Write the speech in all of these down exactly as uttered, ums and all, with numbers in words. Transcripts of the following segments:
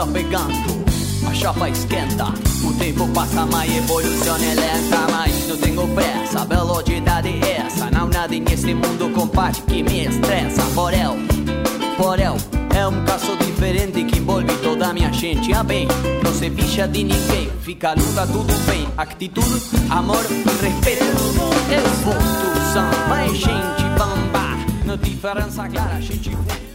tá pegando, a chapa esquenta. O tempo passa, mas a evolução é lenta. Mas não tenho pressa, velocidade é essa. Não nada nesse mundo, compadre, que me estressa. Porel, porel, é um caso diferente que envolve toda a minha gente. Ah bem, não se ficha de ninguém, fica luta tudo bem. Atitude, amor, respeito. Eu vou do samba, é gente bamba. Na diferença clara, gente voa.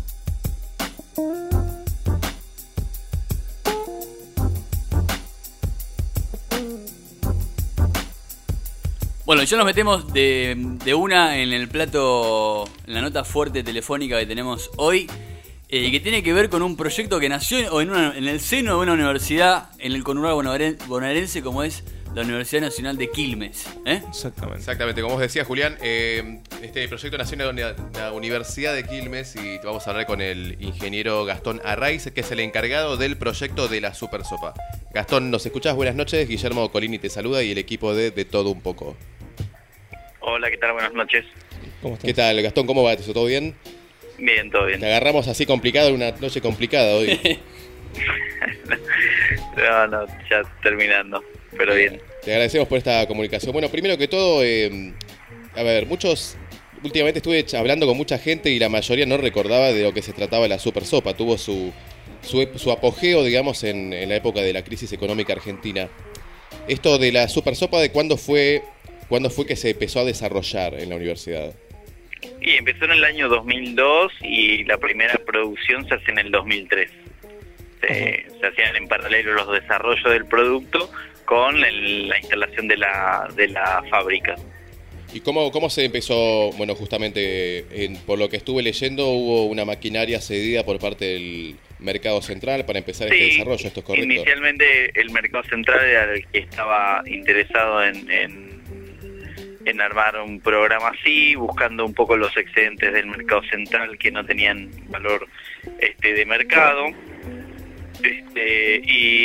Bueno, ya nos metemos de, de una en el plato, en la nota fuerte telefónica que tenemos hoy, eh, que tiene que ver con un proyecto que nació en, una, en el seno de una universidad en el conurbano bonaerense como es la Universidad Nacional de Quilmes. ¿eh? Exactamente. Exactamente, como vos decías, Julián, eh, este proyecto nació en la Universidad de Quilmes y vamos a hablar con el ingeniero Gastón Arraiz, que es el encargado del proyecto de la Super Sopa. Gastón, ¿nos escuchás? Buenas noches, Guillermo Colini te saluda y el equipo de De Todo Un Poco. Hola, ¿qué tal? Buenas noches. ¿Cómo estás? ¿Qué tal, Gastón? ¿Cómo va? ¿Todo bien? Bien, todo bien. Te agarramos así complicado en una noche complicada hoy. No, no, ya terminando, pero bien. Te agradecemos por esta comunicación. Bueno, primero que todo, eh, a ver, muchos... Últimamente estuve hablando con mucha gente y la mayoría no recordaba de lo que se trataba la Super Sopa. Tuvo su, su, su apogeo, digamos, en, en la época de la crisis económica argentina. Esto de la Super Sopa, ¿de cuándo fue... ¿Cuándo fue que se empezó a desarrollar en la universidad? Y empezó en el año dos mil dos y la primera producción se hace en el dos mil tres. Se, se hacían en paralelo los desarrollos del producto con el, la instalación de la, de la fábrica. ¿Y cómo, cómo se empezó? Bueno, justamente, en, por lo que estuve leyendo, hubo una maquinaria cedida por parte del Mercado Central para empezar Sí, este desarrollo, ¿esto es correcto? Inicialmente el Mercado Central era el que estaba interesado en... en en armar un programa así, buscando un poco los excedentes del mercado central que no tenían valor este de mercado. Este,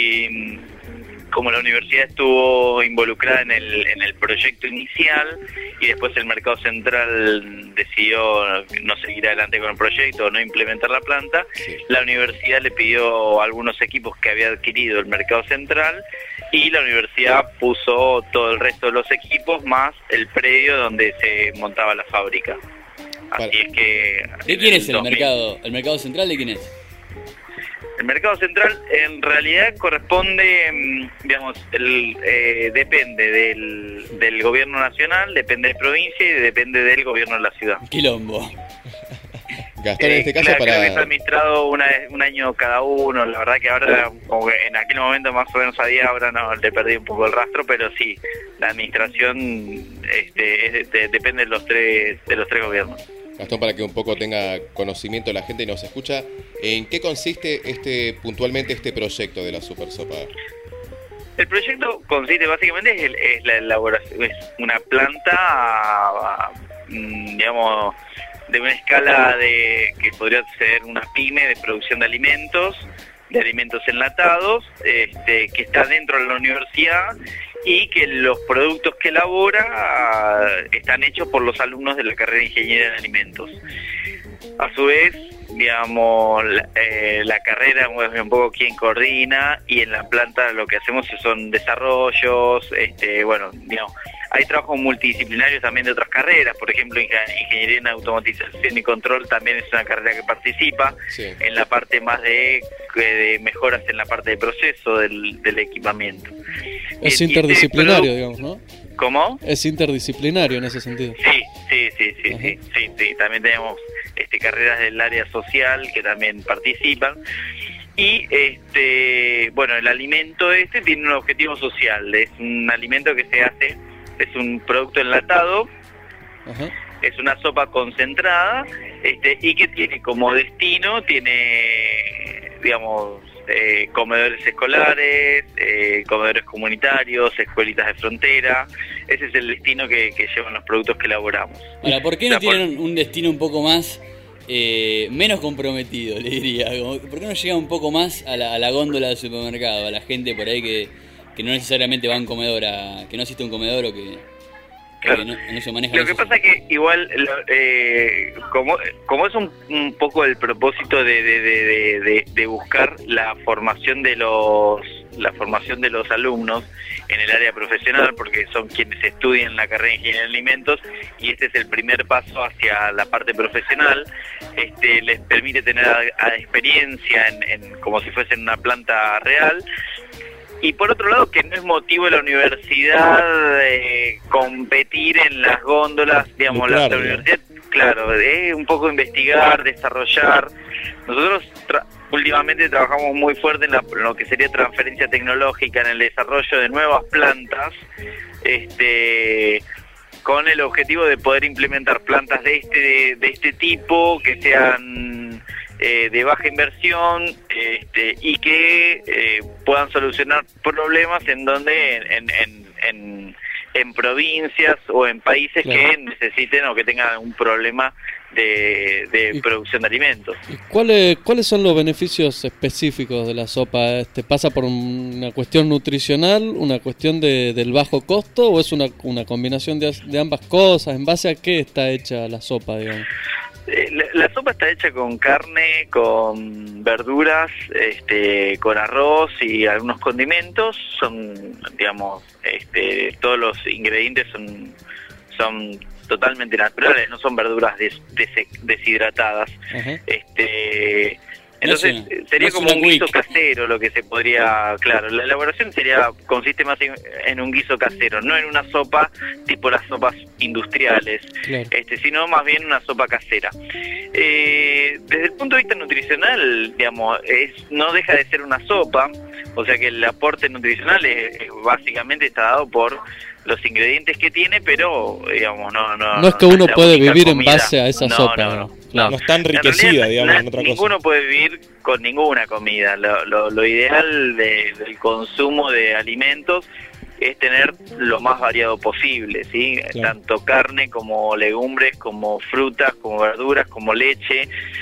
y como la universidad estuvo involucrada en el en el proyecto inicial y después el mercado central decidió no seguir adelante con el proyecto o no implementar la planta, sí. La universidad le pidió algunos equipos que había adquirido el mercado central y la universidad puso todo el resto de los equipos más el predio donde se montaba la fábrica. Así Para. es que... ¿De quién es el dos mil mercado? ¿El mercado central de quién es? El mercado central en realidad corresponde, digamos, el, eh, depende del, del gobierno nacional, depende de provincia y depende del gobierno de la ciudad. Quilombo. Gastón, en este eh, caso claro, para... creo que está administrado una, un año cada uno, la verdad que ahora, como que en aquel momento más o menos sabía, ahora no, le perdí un poco el rastro, pero sí, la administración este, es, de, depende de los tres de los tres gobiernos. Gastón, para que un poco tenga conocimiento la gente y nos escucha, ¿en qué consiste este puntualmente este proyecto de la Super Sopa? El proyecto consiste básicamente es, el, es la elaboración, es una planta, digamos, de una escala de que podría ser una pyme de producción de alimentos, de alimentos enlatados, este, que está dentro de la universidad y que los productos que elabora uh, están hechos por los alumnos de la carrera de Ingeniería en Alimentos. A su vez, digamos, la, eh, la carrera es un poco quien coordina y en la planta lo que hacemos son desarrollos, este, bueno, digamos, hay trabajos multidisciplinarios también de otras carreras, por ejemplo, Ingeniería en Automatización y Control también es una carrera que participa, sí. En la parte más de, de mejoras en la parte de proceso del, del equipamiento. Es y, interdisciplinario, y este, digamos, ¿no? ¿Cómo? Es interdisciplinario en ese sentido. Sí, sí, sí, sí, sí, sí, sí, también tenemos este, carreras del área social que también participan. Y este, bueno, el alimento este tiene un objetivo social, es un alimento que se hace, es un producto enlatado, ajá. Es una sopa concentrada, este, y que tiene como destino, tiene, digamos, eh, comedores escolares, eh, comedores comunitarios, escuelitas de frontera. Ese es el destino que, que llevan los productos que elaboramos. Ahora, ¿por qué no o sea, tienen por... un destino un poco más eh, menos comprometido, le diría? Como, ¿por qué no llega un poco más a la, a la góndola del supermercado, a la gente por ahí que, que no necesariamente va a un comedor, a, que no existe un comedor o que, Claro. No, no se maneja Lo que eso. pasa es que igual, lo- eh, como, como es un, un poco el propósito de, de, de, de, de- de buscar la formación de los la formación de los alumnos en el área profesional, porque son quienes estudian la carrera de Ingeniería de Alimentos, y este es el primer paso hacia la parte profesional. Este les permite tener a, a experiencia en, en como si fuesen una planta real. Y por otro lado, que no es motivo de la universidad eh, competir en las góndolas, digamos, la, la Lucrar, universidad, claro, es un poco investigar, desarrollar. Nosotros tra- últimamente trabajamos muy fuerte en, la- en lo que sería transferencia tecnológica, en el desarrollo de nuevas plantas, este con el objetivo de poder implementar plantas de este de este tipo que sean eh, de baja inversión, este, y que eh, puedan solucionar problemas en donde en, en, en, en provincias o en países Claro. que necesiten o que tengan un problema de, de Y- producción de alimentos. ¿Y cuáles cuáles son los beneficios específicos de la sopa? Este, ¿Pasa por una cuestión nutricional, una cuestión de, del bajo costo o es una, una combinación de, de ambas cosas? ¿En base a qué está hecha la sopa, digamos? Eh, La, la sopa está hecha con carne, con verduras, este, con arroz y algunos condimentos. Son, digamos, este, todos los ingredientes son, son totalmente naturales, no son verduras des- des- deshidratadas. Ajá. Este, No es entonces una- sería no es como una un guiso quick. casero lo que se podría, claro, la elaboración sería consiste más en, en un guiso casero, no en una sopa tipo las sopas industriales, Claro. este, sino más bien una sopa casera. Eh, desde el punto de vista nutricional, digamos, es no deja de ser una sopa, o sea que el aporte nutricional es, es básicamente está dado por los ingredientes que tiene, pero digamos no no No es que uno la puede única vivir en comida. base a esa No, sopa, no, ¿no? no. Claro. No está En enriquecida, realidad, digamos, na- en otra ninguno cosa. puede vivir con ninguna comida. Lo, lo, lo ideal de- del consumo de alimentos es tener lo más variado posible, ¿sí? Claro. Tanto carne como legumbres, como frutas, como verduras, como leche.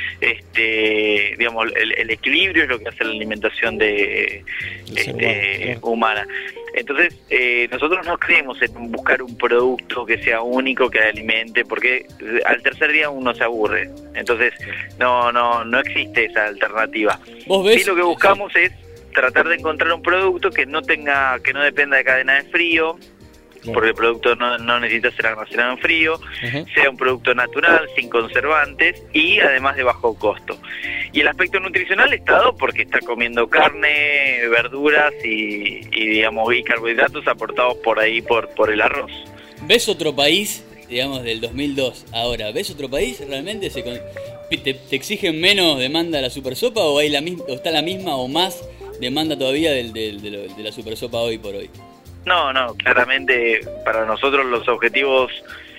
Este, digamos, el, el equilibrio es lo que hace la alimentación de El ser este, humano, claro. humana. Entonces, eh, nosotros no creemos en buscar un producto que sea único, que alimente, porque al tercer día uno se aburre. Entonces, no no no existe esa alternativa. ¿Vos ves? Sí, lo que buscamos es tratar de encontrar un producto que no tenga, que no dependa de cadena de frío, porque el producto no, no necesita ser almacenado en frío, Ajá. sea un producto natural, sin conservantes y además de bajo costo. Y el aspecto nutricional está dado porque está comiendo carne, verduras y, y digamos y carbohidratos aportados por ahí por por el arroz. ¿Ves otro país, digamos, del dos mil dos ahora? ¿Ves otro país realmente? Se con- te, ¿Te exigen menos demanda de la supersopa o, hay la misma, o está la misma o más demanda todavía del, del- de, lo- de la supersopa hoy por hoy? No, no, claramente para nosotros los objetivos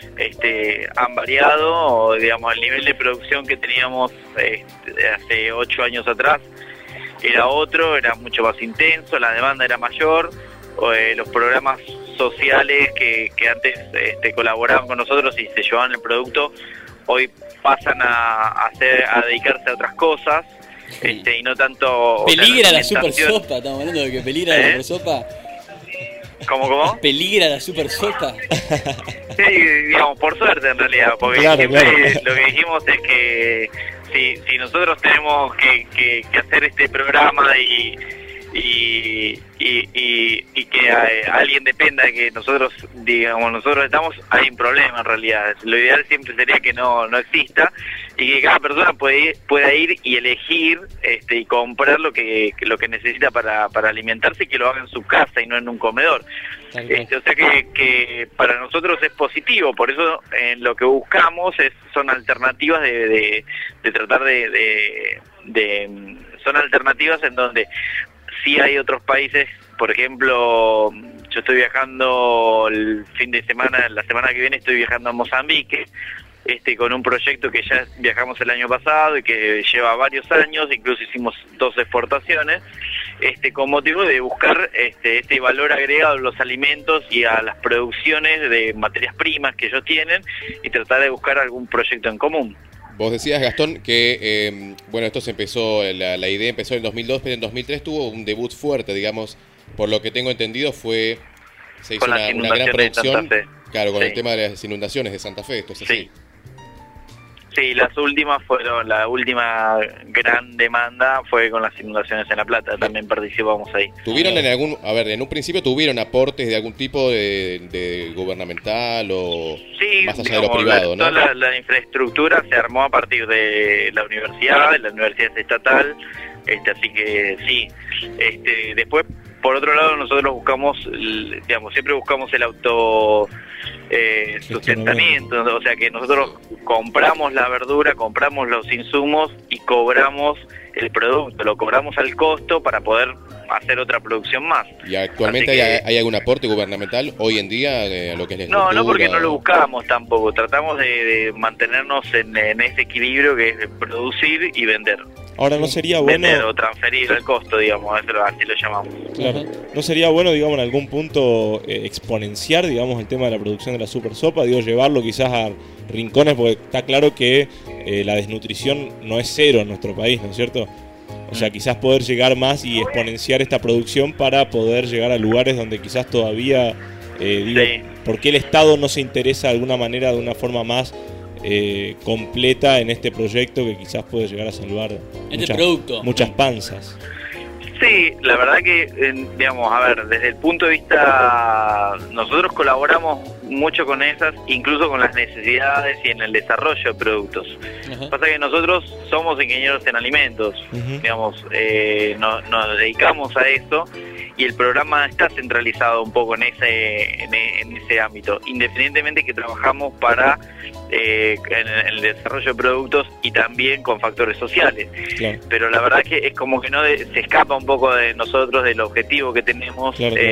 este, han variado, digamos, el nivel de producción que teníamos este, hace ocho años atrás era otro, era mucho más intenso, la demanda era mayor, o, eh, los programas sociales que, que antes este, colaboraban con nosotros y se llevaban el producto, hoy pasan a, a, hacer, a dedicarse a otras cosas, este, y no tanto... o sea, ¿Peligra la alimentación. supersopa? ¿Estamos hablando de que peligra la ¿Eh? supersopa? ¿Cómo, cómo? ¿Peligra la supersopa? Sí, digamos, por suerte en realidad, porque Claro, siempre claro. lo que dijimos es que si, si nosotros tenemos que, que, que hacer este programa y, y, y, y, y que eh, alguien dependa de que nosotros, digamos, nosotros estamos, hay un problema en realidad. Lo ideal siempre sería que no, no exista y que cada persona puede ir, pueda ir y elegir este, y comprar lo que, lo que necesita para, para alimentarse y que lo haga en su casa y no en un comedor. Tal cual. Este, o sea que, que para nosotros es positivo, por eso eh, lo que buscamos es son alternativas de, de, de tratar de, de, de- son alternativas en donde sí hay otros países, por ejemplo, yo estoy viajando el fin de semana, la semana que viene estoy viajando a Mozambique, este con un proyecto que ya viajamos el año pasado y que lleva varios años, incluso hicimos dos exportaciones, este con motivo de buscar este este valor agregado a los alimentos y a las producciones de materias primas que ellos tienen y tratar de buscar algún proyecto en común. Vos decías, Gastón, que eh, bueno, esto se empezó, la, la idea empezó en dos mil dos, pero en dos mil tres tuvo un debut fuerte, digamos, por lo que tengo entendido fue, se hizo Con las una, una gran inundaciones de producción. Santa Fe. Claro, con Sí. el tema de las inundaciones de Santa Fe, esto es así. Sí. Sí, las últimas fueron, la última gran demanda fue con las inundaciones en La Plata, también participamos ahí. ¿Tuvieron en algún, a ver, en un principio tuvieron aportes de algún tipo de, de gubernamental o Sí, más allá digamos, de lo privado, la, ¿no? toda la, la infraestructura se armó a partir de la universidad, de la universidad estatal, este, así que sí. Este, después, por otro lado, nosotros buscamos, l- digamos, siempre buscamos el auto eh, sustentamiento, o sea que nosotros compramos la verdura, compramos los insumos y cobramos el producto, lo cobramos al costo para poder hacer otra producción más. ¿Y actualmente Así hay, que- hay algún aporte gubernamental hoy en día eh, a lo que es la No, no porque no estructura? lo buscamos tampoco, tratamos de, de mantenernos en, en ese equilibrio que es producir y vender. Ahora, ¿no sería bueno, Vender o transferir el costo, digamos, eso lo- así lo llamamos. claro, no sería bueno, digamos, en algún punto eh, exponenciar, digamos, el tema de la producción de la super sopa, digo, llevarlo quizás a rincones, porque está claro que eh, la desnutrición no es cero en nuestro país, ¿no es cierto? O sea, quizás poder llegar más y exponenciar esta producción para poder llegar a lugares donde quizás todavía, eh, digo, Sí. ¿por qué el Estado no se interesa de alguna manera, de una forma más eh, completa en este proyecto que quizás puede llegar a salvar Este muchas, producto. muchas panzas? Sí, la verdad que, eh, digamos, a ver, desde el punto de vista, nosotros colaboramos mucho con esas, incluso con las necesidades y en el desarrollo de productos. Ajá. Pasa que nosotros somos ingenieros en alimentos, Ujú. digamos, eh, no- nos dedicamos a eso y el programa está centralizado un poco en ese en, e- en ese ámbito, independientemente que trabajamos para eh, en, en el desarrollo de productos y también con factores sociales. Claro. Pero la verdad que es como que no de- se escapa un poco de nosotros, del objetivo que tenemos, Claro, claro.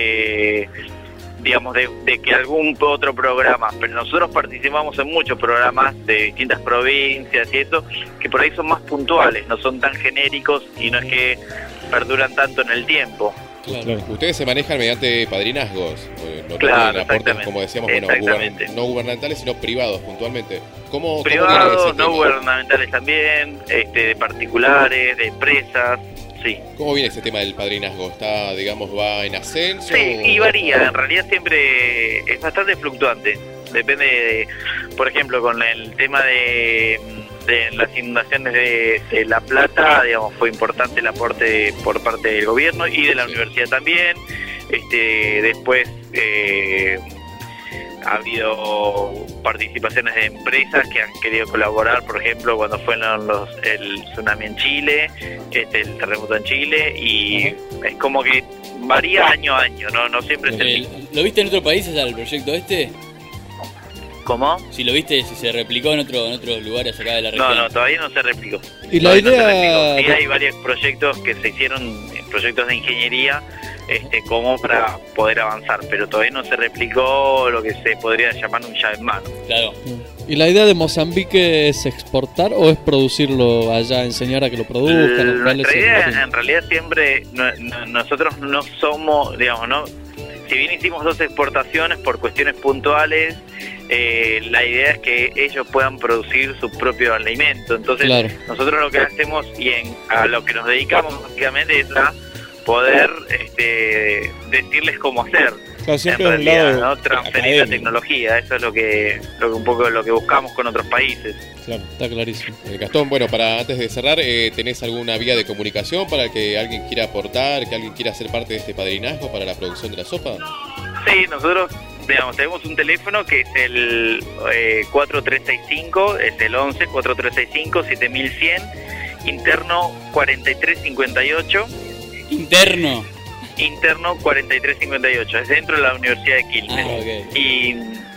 este digamos, de, de que algún otro programa, pero nosotros participamos en muchos programas de distintas provincias y eso, que por ahí son más puntuales, no son tan genéricos y no es que perduran tanto en el tiempo. Claro. Claro. Ustedes se manejan mediante padrinazgos, eh, no Claro, tienen aportes, exactamente. como decíamos, bueno, Exactamente. gubernan- no gubernamentales, sino privados puntualmente. ¿Cómo, cómo viene Privados, ese no tema? gubernamentales también, este, de particulares, de empresas, sí. ¿Cómo viene ese tema del padrinazgo? ¿Está, digamos, va en ascenso? Sí, y o- varía, en realidad siempre es bastante fluctuante. Depende de, por ejemplo, con el tema de, de las inundaciones de, de La Plata, digamos, fue importante el aporte por parte del gobierno y de la Sí. universidad también. Este, después eh, ha habido participaciones de empresas que han querido colaborar, por ejemplo, cuando fueron los, el tsunami en Chile, este, el terremoto en Chile, y es como que varía año a año, no, no siempre es el Eh, mismo. ¿Lo viste en otros países al proyecto este? ¿Cómo? Si lo viste, si se replicó en, otro, en otros lugares acá de la región. No, no, todavía no se replicó. Y la Todavía no se idea... replicó. Sí hay varios proyectos que se hicieron, eh, proyectos de ingeniería, este, como para poder avanzar, pero todavía no se replicó lo que se podría llamar un llave en mano. Claro. ¿Y la idea de Mozambique es exportar o es producirlo allá, enseñar a que lo produzcan? L- ¿Cuál es Nuestra el idea, fin? en realidad, siempre, no- no- nosotros no somos, digamos, no, si bien hicimos dos exportaciones por cuestiones puntuales, eh, la idea es que ellos puedan producir su propio alimento. Entonces, Claro. nosotros lo que hacemos y en, a lo que nos dedicamos básicamente es a poder este, decirles cómo hacer. Claro, En siempre de un realidad, lado ¿no? Transferir la académico. tecnología, eso es lo que, lo que un poco lo que buscamos con otros países. Claro. Está clarísimo. Eh, Gastón, bueno, para antes de cerrar, eh, ¿tenés alguna vía de comunicación para que alguien quiera aportar, que alguien quiera ser parte de este padrinazgo para la producción de la sopa? Sí, nosotros digamos, tenemos un teléfono que es el eh, cuatro tres seis cinco, es el once cuatro tres seis cinco siete mil cien, interno cuarenta y tres cincuenta y ocho, Interno. interno cuarenta y tres cincuenta y ocho, es dentro de la Universidad de Quilmes. Ah, ok. Y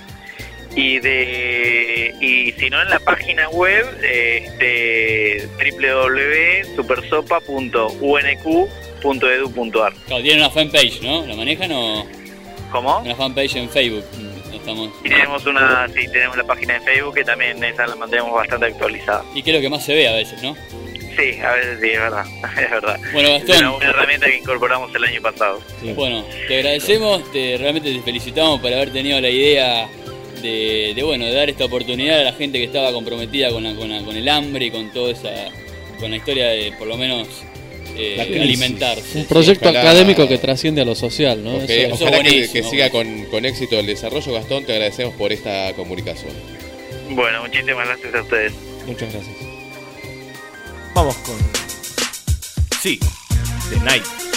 y de y si no en la página web este w w w punto supersopa punto u n q punto e d u punto a r. Claro, tienen una fanpage, ¿no? ¿La manejan o ¿Cómo? una fanpage en Facebook? No estamos... Y tenemos una sí tenemos la página de Facebook que también esa la mantenemos bastante actualizada. Y que es lo que más se ve a veces, ¿no? Sí, a veces sí, es verdad, es verdad. Bueno, Es una Gastón, buena herramienta que incorporamos el año pasado. Claro. bueno, te agradecemos, te, realmente te felicitamos por haber tenido la idea de, de, bueno, de dar esta oportunidad a la gente que estaba comprometida con, la, con, la- con el hambre y con toda esa, con la historia de, por lo menos, eh, La crisis. alimentarse. Un proyecto ojalá- académico que trasciende a lo social, ¿no? Ok, Eso- eso ojalá es que, buenísimo, que siga buenísimo. con, con éxito el desarrollo. Gastón, te agradecemos por esta comunicación. Bueno, muchísimas gracias a ustedes. Muchas gracias. Vamos con Sí. The Night.